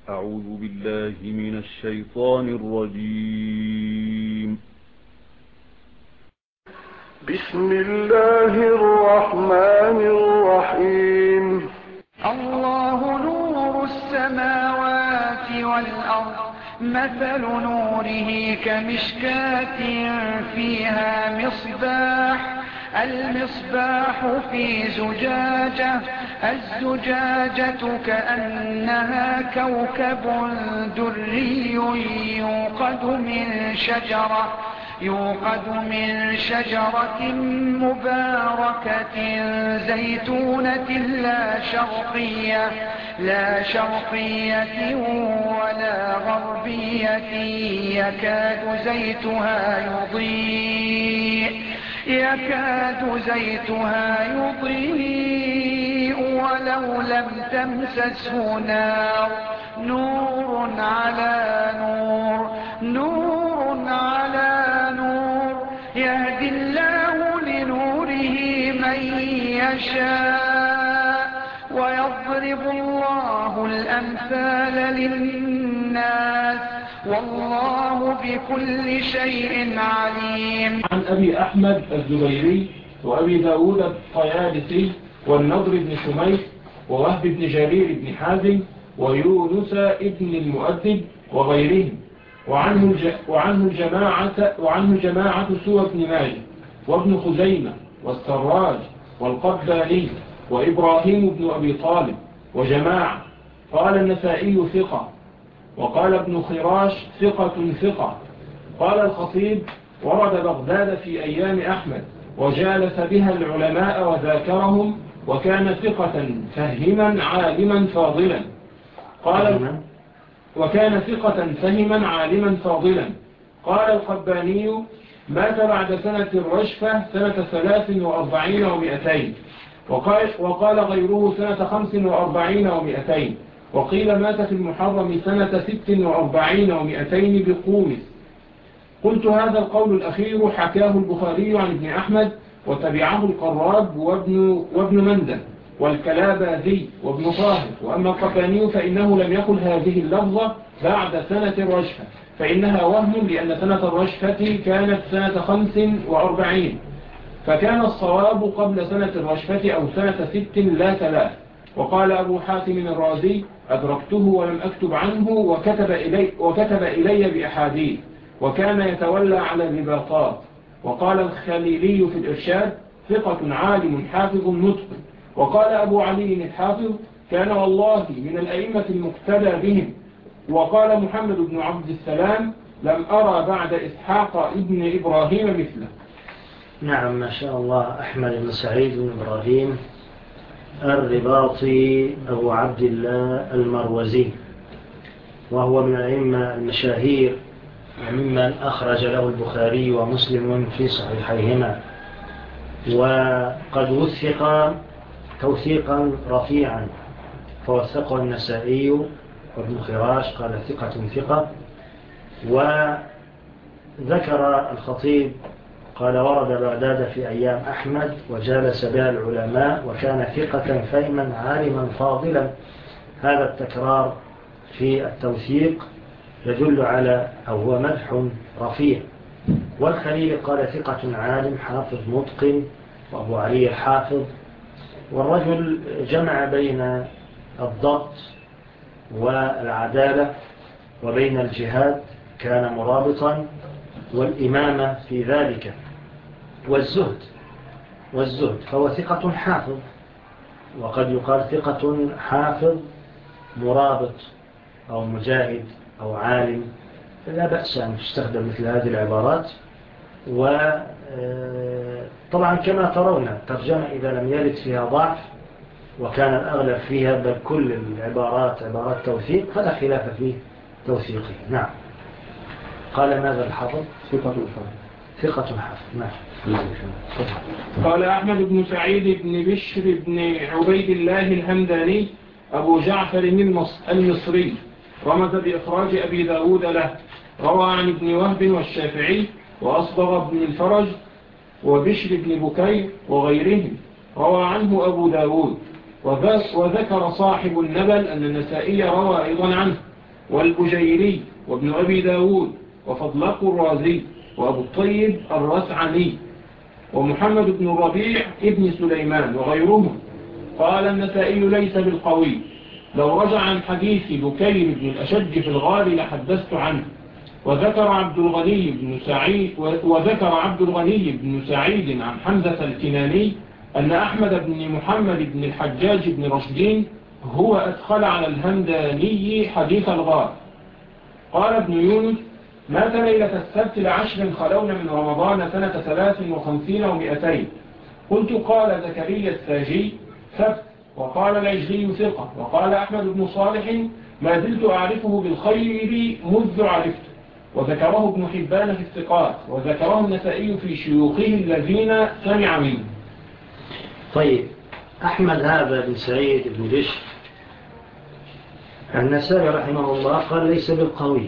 أعوذ بالله من الشيطان الرجيم. بسم الله الرحمن الرحيم. الله نور السماوات والأرض، مثل نوره كمشكاة فيها مصباح، المصباح في زجاجة، الزجاجة كأنها كوكب دري يوقد من شجرة مباركة زيتونة لا شرقية ولا غربية، يكاد زيتها يضيء ولو لم تمسسه نار، نور على نور، يهدي الله لنوره من يشاء، ويضرب الله الأمثال للناس، والله بكل شيء عليم. عن أبي أحمد الزبيري وأبي داود الطيالسي والنضر بن شميس ووهب بن جرير بن حازم ويونس ابن المؤدب وغيرهم، وعنه جماعة سوى بن ماجه وابن خزيمة والسراج والقباني وإبراهيم بن أبي طالب وجماعة. قال النسائي ثقة، وقال ابن خراش ثقة. قال الخطيب ورد بغداد في أيام أحمد وجالس بها العلماء وذاكرهم، وكان ثقة فهما عالما فاضلا. قال القباني مات بعد سنة الرجفة سنة 43 و200، وقال غيره سنة 45 و200، وقيل مات في المحرم سنة 46 و200 بقومس. قلت هذا القول الأخير حكاه البخاري عن ابن أحمد، وتبعه القراب وابن مندة والكلاباذي وابن طاهر. وأما القباني فإنه لم يقل هذه اللفظة بعد سنة الرجفة، فإنها وهم، لأن سنة الرجفة كانت سنة 45، فكان الصواب قبل سنة الرجفة أو سنة 6 لا 3. وقال أبو حاتم الرازي أدركته ولم أكتب عنه، وكتب إلي بأحاديث، وكان يتولى على الرباطات. وقال الخليلي في الإرشاد ثقة عالم حافظ متقن. وقال أبو علي الحافظ كان والله من الأئمة المقتدى بهم. وقال محمد بن عبد السلام لم أرى بعد إسحاق ابن إبراهيم مثله. نعم، ما شاء الله. أحمد بن سعيد بن إبراهيم الرباطي أبو عبد الله المروزي، وهو من الأئمة المشاهير وممن أخرج له البخاري ومسلم في صحيحيهما، وقد وثق توثيقا رفيعا، فوثقه النسائي وابن خراش قال ثقة. وذكر الخطيب قال ورد بغداد في أيام أحمد وجالس بها العلماء، وكان ثقة فهما عالما فاضلا. هذا التكرار في التوثيق يدل على أو هو مدح رفيع. والخليل قال ثقة عالم حافظ متقن، وأبو علي الحافظ. والرجل جمع بين الضبط والعدالة وبين الجهاد، كان مرابطا، والإمامة في ذلك، والزهد، فهو ثقة حافظ. وقد يقال ثقة حافظ مرابط أو مجاهد أو عالم، لا بأس أن تستخدم مثل هذه العبارات. وطبعا كما ترون الترجمة إذا لم يرد فيها ضعف، وكان الأغلب فيها بل كل العبارات عبارات توثيق، فلا خلاف في توثيقه. نعم. قال ماذا الحافظ؟ ثقة حافظ. نعم. قال أحمد بن سعيد بن بشر بن عبيد الله الهمداني أبو جعفر المصري، رمز بإخراج أبي داود له. روى عن ابن وهب والشافعي وأصبغ بن الفرج وبشر بن بكير وغيرهم. روى عنه أبو داود، وذكر صاحب النبل أن النسائي روى أيضا عنه. والبجيري وابن أبي داود وفضلق الرازي وأبو الطيب الرسعني ومحمد بن الربيع ابن سليمان وغيرهم. قال النسائي ليس بالقوي، لو رجع عن حديث بكير بن الأشج في الغار لحدثت عنه. وذكر عبد الغني بن سعيد عن حمزة الكناني أن أحمد بن محمد بن الحجاج بن رشدين هو أدخل على الهمداني حديث الغار. قال ابن يونس: مات ليلة السبت ل10 خلون من رمضان سنة 53 و200. قلت: قال زكريا الساجي: سبت. وقال العجلي: ثقة. وقال أحمد بن صالح: ما زلت أعرفه بالخير منذ عرفته. وذكره ابن حبان في الثقات، وذكره النسائي في شيوخه الذين سمع منه. طيب، أحمد هذا بن سعيد بن بشر النسائي رحمه الله قال ليس بالقوي،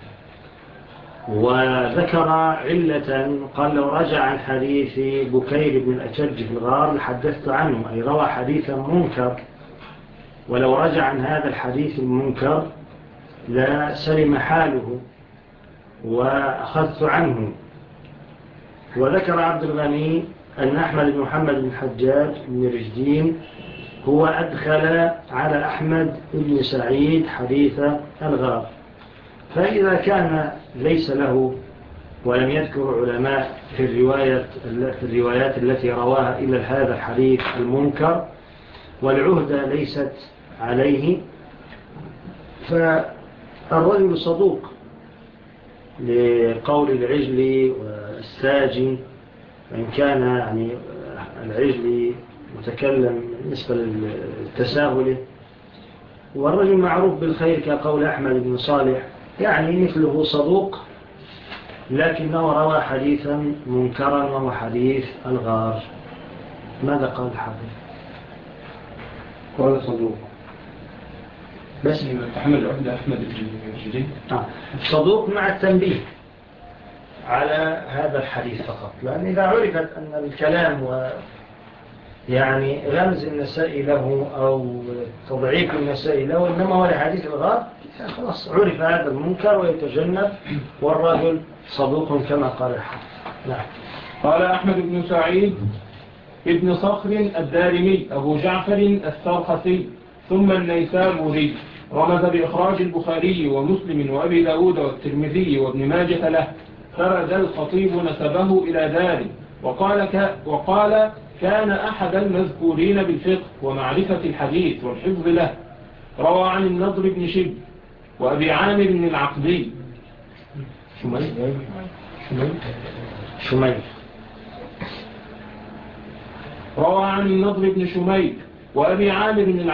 وذكر علة قال لو رجع عن حديث بكير بن الأشج في الغار لحدثت عنه، أي روى حديثا منكر، ولو رجع عن هذا الحديث المنكر لا سلم حاله وأخذت عنه. وذكر عبد الغني أن أحمد بن محمد بن الحجاج بن رشدين هو أدخل على أحمد بن سعيد حديث الغار. فإذا كان ليس له ولم يذكر علماء في الروايات التي رواها إلا هذا الحديث المنكر والعهدة ليست عليه، فالرجل صدوق لقول العجلي والساجي، وإن كان يعني العجلي متكلم بالنسبة للتساهل، والرجل معروف بالخير كقول أحمد بن صالح، يعني مثله صدوق لكنه روى حديثا منكرا وهو حديث الغار. ماذا قال الحافظ؟ قال صدوق بس تحمل العهدة أحمد بن رشدين صدوق مع التنبيه على هذا الحديث فقط، لأن إذا عرفت أن الكلام يعني غمز النسائي له أو تضعيف النسائي له إنما هو لحديث الغار، خلاص عرف هذا المنكر ويتجنب، والرجل صدوق كما قال الحافظ. نعم. قال أحمد بن سعيد ابن صخر الدارمي أبو جعفر السرخسي ثم النيسابوري، رمز بإخراج البخاري ومسلم وأبي داود والترمذي وابن ماجة له، فرد الخطيب نسبه إلى داره وقال كان أحد المذكورين بالفقه ومعرفة الحديث والحفظ له. روى عن النضر بن شب وأبي عامر بن العقدي شميل روى عن النضر بن شميل وأبي عامر بن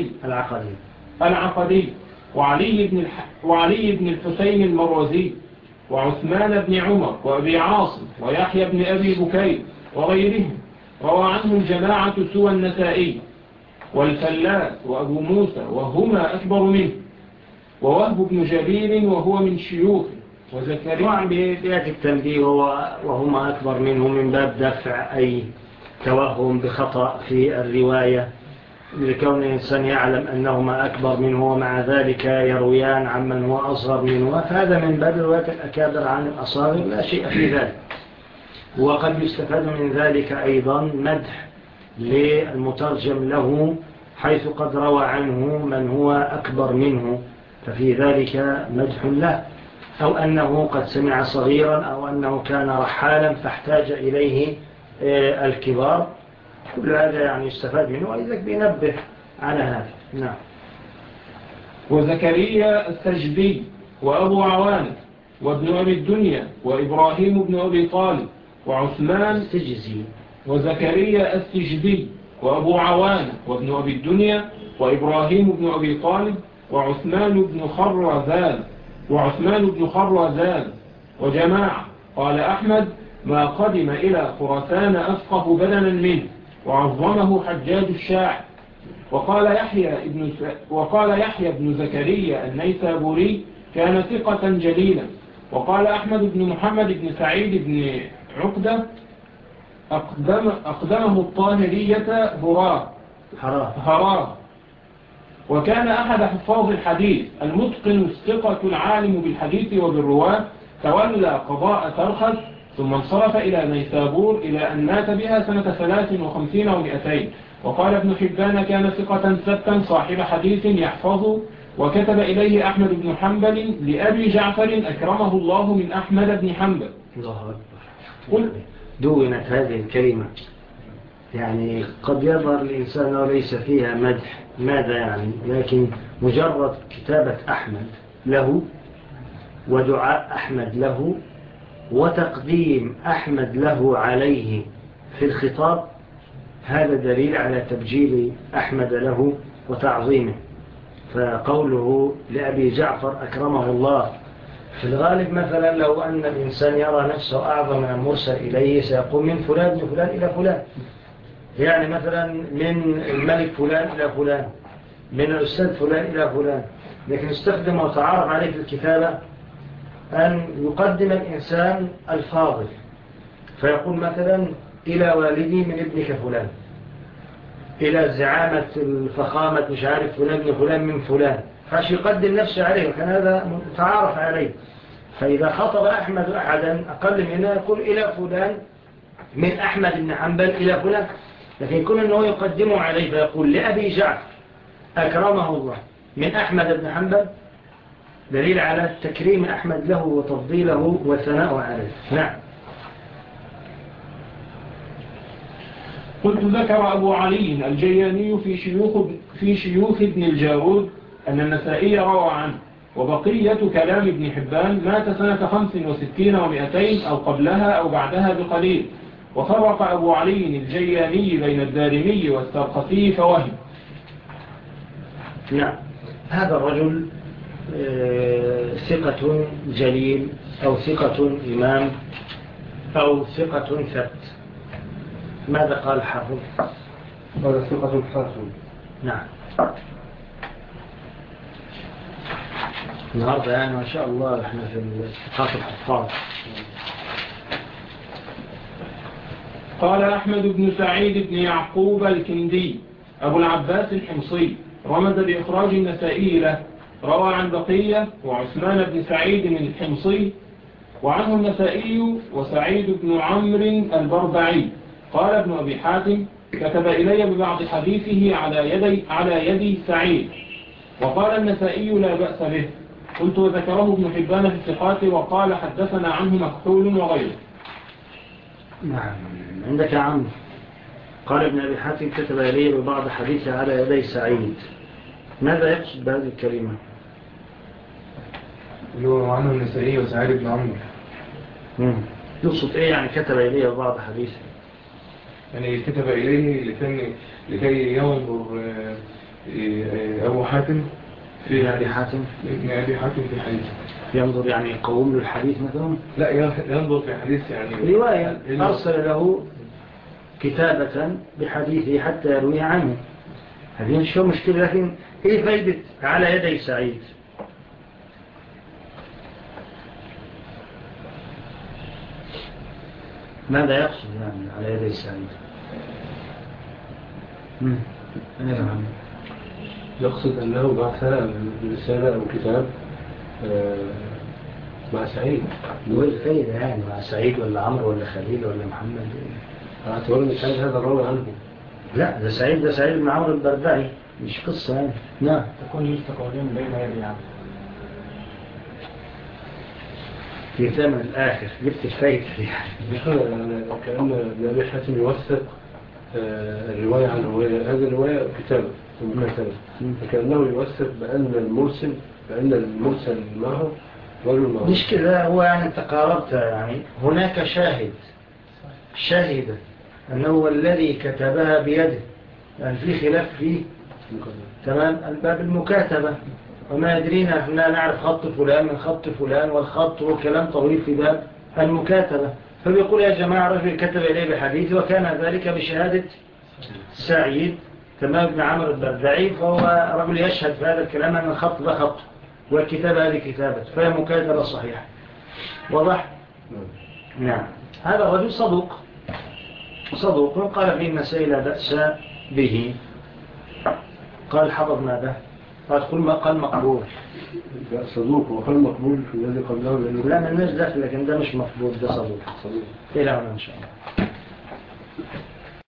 العقدي وعلي بن الحسين المروزي وعثمان بن عمر وأبي عاصم ويحيى بن أبي بكير وغيرهم. روى عنهم جماعة سوى النسائي والفلاس وأبو موسى وهما أكبر منه، ووهب بن جرير وهو من شيوخه، وزكريا. طبعا بيأتي التنبيه وهما أكبر منه من باب دفع أي توهم بخطأ في الرواية، لكون الإنسان يعلم أنهما أكبر منه ومع ذلك يرويان عمن هو أصغر منه، فهذا من باب رواية الأكابر عن الأصاغر، لا شيء في ذلك. وقد يستفاد من ذلك أيضا مدح للمترجم له، حيث قد روى عنه من هو أكبر منه، ففي ذلك مدح له، أو أنه قد سمع صغيرا، أو أنه كان رحالا فاحتاج إليه الكبار. كل هذا يعني يستفاد منه، ولذلك بينبه على هذا. نعم. وزكريا السجدي وأبو عوانة وابن أبي الدنيا وإبراهيم بن أبي طالب وعثمان السجزي وزكريا السجدي وأبو عوانة وابن أبي الدنيا وإبراهيم بن أبي طالب وعثمان بن خرزان وجماعة. قال أحمد: ما قدم إلى خراسان أفقه بدنا منه، وعظمه حجاج الشاعر. وقال يحيى بن زكريا النيسابوري: كان ثقة جليلا. وقال أحمد بن محمد بن سعيد بن عقدة: أقدمه الطاهرية هراه. وكان أحد حفاظ الحديث المتقن الثقة العالم بالحديث وبالرواة، تولى قضاء ترخس ثم انصرف إلى نيسابور إلى أن مات بها سنة 53 و200. وقال ابن حبان كان ثقة ثبتا صاحب حديث يحفظ. وكتب إليه أحمد بن حنبل لأبي جعفر أكرمه الله من أحمد بن حنبل. الله أكبر. دونت هذه الكلمة، يعني قد يظهر الإنسان وليس فيها مدح، ماذا يعني؟ لكن مجرد كتابة أحمد له ودعاء أحمد له وتقديم أحمد له عليه في الخطاب، هذا دليل على تبجيل أحمد له وتعظيمه. فقوله لأبي جعفر أكرمه الله، في الغالب مثلا لو أن الإنسان يرى نفسه أعظم من المرسل إليه سيقول من فلان من فلان إلى فلان، يعني مثلا من الملك فلان إلى فلان، من الأستاذ فلان إلى فلان. لكن استخدم وتعارف عليه في الكتابة أن يقدم الإنسان الفاضل، فيقول مثلا إلى والدي من ابنك فلان، إلى زعامة الفخامة مش عارف فلان من فلان من فلان، فاش يقدم نفسه عليه، وكان هذا متعارف عليه. فإذا خطب أحمد أحدا أقل منه يقول إلى فلان من أحمد بن حنبل إلى فلان، لكن يكون أنه يقدمه عليه فيقول لأبي جعفر أكرمه الله من أحمد بن حنبل، دليل على تكريم أحمد له وتفضيله والثناء عليه. نعم. قلت ذكر أبو علي الجياني في شيوخ ابن الجارود أن النسائي روى عنه. وبقية كلام ابن حبان مات سنة 65 و200 أو قبلها أو بعدها بقليل. وفرق أبو علي الجياني بين الدارمي والسرقسي فوهم. نعم. هذا الرجل ثقة جليل أو ثقة إمام أو ثقة ثبت. ماذا قال الحافظ؟ هذا ثقة حافظ. نعم. النهاردة يعني ما شاء الله احنا في الثقات الحفاظ. قال أحمد بن سعيد بن يعقوب الكندي أبو العباس الحمصي رمز بإخراج النسائي له. روى عن بقية وعثمان بن سعيد من الحمصي وعنه النسائي وسعيد بن عمرو البربعي. قال ابن أبي حاتم كتب إلي ببعض حديثه على يدي سعيد. وقال النسائي لا بأس به. قلت وذكره ابن حبان في الثقات وقال حدثنا عنه مكحول وغيره. نعم. عندك عمرو قال ابن أبي حاتم كتب إلي ببعض حديثه على يدي سعيد. ماذا يقصد بهذه الكلمة؟ اللي هو عنه النسائي وسعيد بن عمرو. يقصد إيه يعني كتب إلي ببعض حديثه؟ يعني كتب إليه لكي ينظر أبو حاتم ابن أبي حاتم في حديث. ينظر يعني يقوم له الحديث مثلا؟ لا، ينظر في حديث يعني رواية أرسل له كتابة بحديثه حتى يرويه عنه. هذه شو مشكلة، لكن إيه فايدة على يدي سعيد؟ ماذا يقصد يعني على يدي سعيد؟ أنا فهم. يقصد أنه بعث رسالة أو كتاب مع سعيد. والفايدة يعني مع سعيد ولا عمرو ولا خليل ولا محمد؟ اعتبر أن سعيد هذا الراوي عنه. لا، ده سعيد بن عمرو البربعي، مش قصة يعني. نعم. تكون يستقولين بين يدي عمرو في ثمن الآخر جبت الفايدة يعني. كأن ابن أبي حاتم يوثق الرواية عن رواية، هذه الرواية كتابة ومكتبة، فكأنه يوثق بأن المرسل معه رجل معه. مش كذا، هو يعني انت قاربت، يعني هناك شاهد أنه الذي كتبها بيده، يعني في خلاف فيه. تمام. الباب المكاتبة، وما يدرينا احنا نعرف خط فلان من خط فلان، والخط وكلام طويل في باب المكاتبة. فبيقول يا جماعة رجل كتب إليه بحديث وكان ذلك بشهادة سعيد تمام بن عمرو البربعي، فهو رجل يشهد في هذا الكلام أن الخط ده خط والكتابة هذه كتابة، فهي مكاتبة صحيحة. واضح؟ نعم. هذا الرجل صدوق قال فيه النسائي لا بأس به. قال حفظ ماذا؟ تقول ما قال مقبول. صدوق وقال مقبول في الذي قبله لأنه لا من الناس داخل، لكن ده مش مقبول، ده صدوق. إلى هنا إن شاء الله.